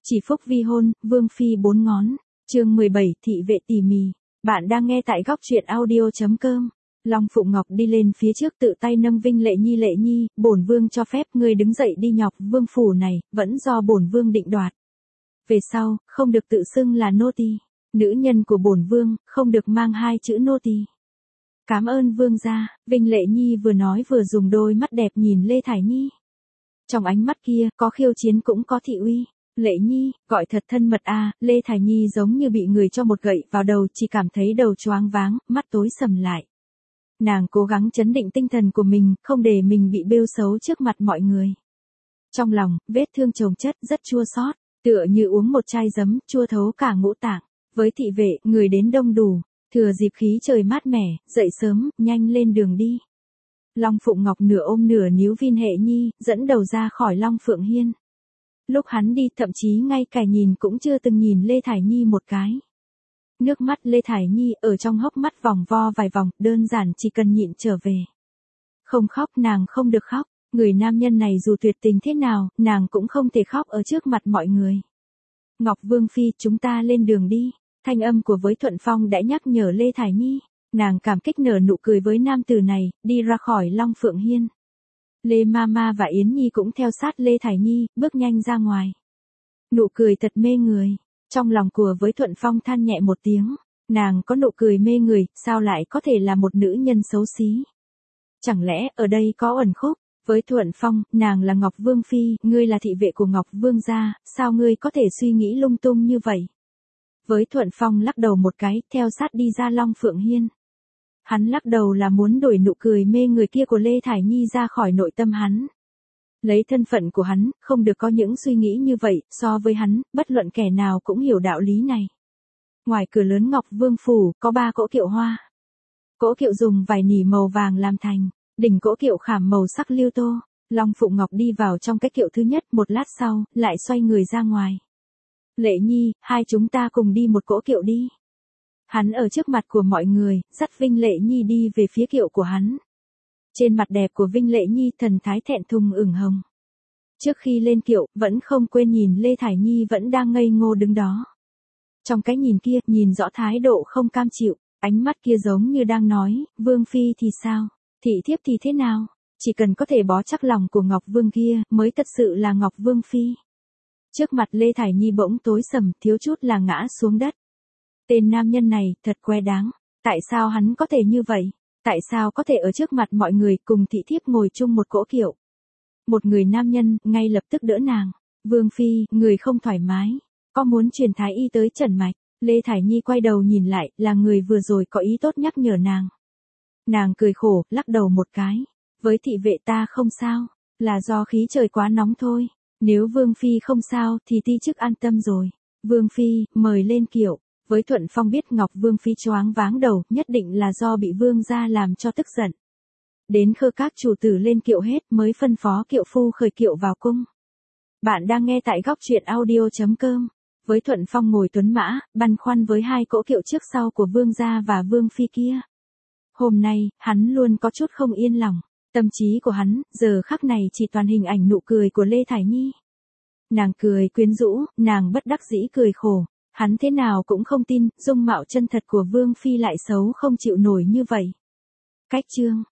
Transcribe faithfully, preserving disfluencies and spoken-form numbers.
Chỉ phúc vi hôn, vương phi bốn ngón. Chương mười bảy, thị vệ tỉ mỉ. Bạn đang nghe tại góc truyện audio chấm com. Long Phụng Ngọc đi lên phía trước tự tay nâng Vinh Lệ Nhi. Lệ Nhi, bổn vương cho phép ngươi đứng dậy đi nhọc vương phủ này, vẫn do bổn vương định đoạt. Về sau, không được tự xưng là nô tỳ. Nữ nhân của bổn vương, không được mang hai chữ nô tỳ. Cảm ơn vương gia. Vinh Lệ Nhi vừa nói vừa dùng đôi mắt đẹp nhìn Lê Thải Nhi. Trong ánh mắt kia, có khiêu chiến cũng có thị uy. Lệ Nhi, gọi thật thân mật a. À, Lê Thải Nhi giống như bị người cho một gậy vào đầu, chỉ cảm thấy đầu choáng váng, mắt tối sầm lại. Nàng cố gắng trấn định tinh thần của mình, không để mình bị bêu xấu trước mặt mọi người. Trong lòng, vết thương chồng chất rất chua xót, tựa như uống một chai giấm, chua thấu cả ngũ tạng. Với thị vệ, người đến đông đủ, thừa dịp khí trời mát mẻ, dậy sớm, nhanh lên đường đi. Long Phụng Ngọc nửa ôm nửa níu Vinh Hệ Nhi, dẫn đầu ra khỏi Long Phượng Hiên. Lúc hắn đi, thậm chí ngay cả nhìn cũng chưa từng nhìn Lê Thải Nhi một cái. Nước mắt Lê Thải Nhi ở trong hốc mắt vòng vo vài vòng, đơn giản chỉ cần nhịn trở về. Không khóc, nàng không được khóc, người nam nhân này dù tuyệt tình thế nào, nàng cũng không thể khóc ở trước mặt mọi người. Ngọc Vương Phi, chúng ta lên đường đi. Thanh âm của với Thuận Phong đã nhắc nhở Lê Thải Nhi. Nàng cảm kích nở nụ cười với nam tử này, đi ra khỏi Long Phượng Hiên. Lê Mama và Yến Nhi cũng theo sát Lê Thải Nhi, bước nhanh ra ngoài. Nụ cười thật mê người. Trong lòng của với Thuận Phong than nhẹ một tiếng. Nàng có nụ cười mê người, sao lại có thể là một nữ nhân xấu xí? Chẳng lẽ ở đây có ẩn khúc? Với Thuận Phong, nàng là Ngọc Vương Phi, ngươi là thị vệ của Ngọc Vương gia, sao ngươi có thể suy nghĩ lung tung như vậy? Với Thuận Phong lắc đầu một cái, theo sát đi ra Long Phượng Hiên. Hắn lắc đầu là muốn đuổi nụ cười mê người kia của Lê Thải Nhi ra khỏi nội tâm hắn. Lấy thân phận của hắn, không được có những suy nghĩ như vậy, so với hắn, bất luận kẻ nào cũng hiểu đạo lý này. Ngoài cửa lớn Ngọc Vương Phủ, có ba cỗ kiệu hoa. Cỗ kiệu dùng vải nỉ màu vàng làm thành, đỉnh cỗ kiệu khảm màu sắc liêu tô. Long Phụng Ngọc đi vào trong cái kiệu thứ nhất, một lát sau, lại xoay người ra ngoài. Lệ Nhi, hai chúng ta cùng đi một cỗ kiệu đi. Hắn ở trước mặt của mọi người, dắt Vinh Lệ Nhi đi về phía kiệu của hắn. Trên mặt đẹp của Vinh Lệ Nhi thần thái thẹn thùng ửng hồng. Trước khi lên kiệu, vẫn không quên nhìn Lê Thải Nhi vẫn đang ngây ngô đứng đó. Trong cái nhìn kia, nhìn rõ thái độ không cam chịu, ánh mắt kia giống như đang nói, Vương Phi thì sao, thị thiếp thì thế nào, chỉ cần có thể bó chắc lòng của Ngọc Vương kia, mới thật sự là Ngọc Vương Phi. Trước mặt Lê Thải Nhi bỗng tối sầm, thiếu chút là ngã xuống đất. Tên nam nhân này, thật que đáng. Tại sao hắn có thể như vậy? Tại sao có thể ở trước mặt mọi người cùng thị thiếp ngồi chung một cỗ kiệu? Một người nam nhân, ngay lập tức đỡ nàng. Vương Phi, người không thoải mái. Có muốn truyền thái y tới trần mạch? Lê Thải Nhi quay đầu nhìn lại, là người vừa rồi có ý tốt nhắc nhở nàng. Nàng cười khổ, lắc đầu một cái. Với thị vệ ta không sao. Là do khí trời quá nóng thôi. Nếu Vương Phi không sao, thì ti chức an tâm rồi. Vương Phi, mời lên kiệu. Với Thuận Phong biết Ngọc Vương Phi choáng váng đầu, nhất định là do bị Vương gia làm cho tức giận. Đến khơ các chủ tử lên kiệu hết mới phân phó kiệu phu khởi kiệu vào cung. Bạn đang nghe tại góc truyện audio chấm com. Với Thuận Phong ngồi tuấn mã, băn khoăn với hai cỗ kiệu trước sau của Vương gia và Vương Phi kia. Hôm nay, hắn luôn có chút không yên lòng. Tâm trí của hắn, giờ khắc này chỉ toàn hình ảnh nụ cười của Lê Thải Nhi. Nàng cười quyến rũ, nàng bất đắc dĩ cười khổ. Hắn thế nào cũng không tin, dung mạo chân thật của Vương Phi lại xấu không chịu nổi như vậy. Cách chương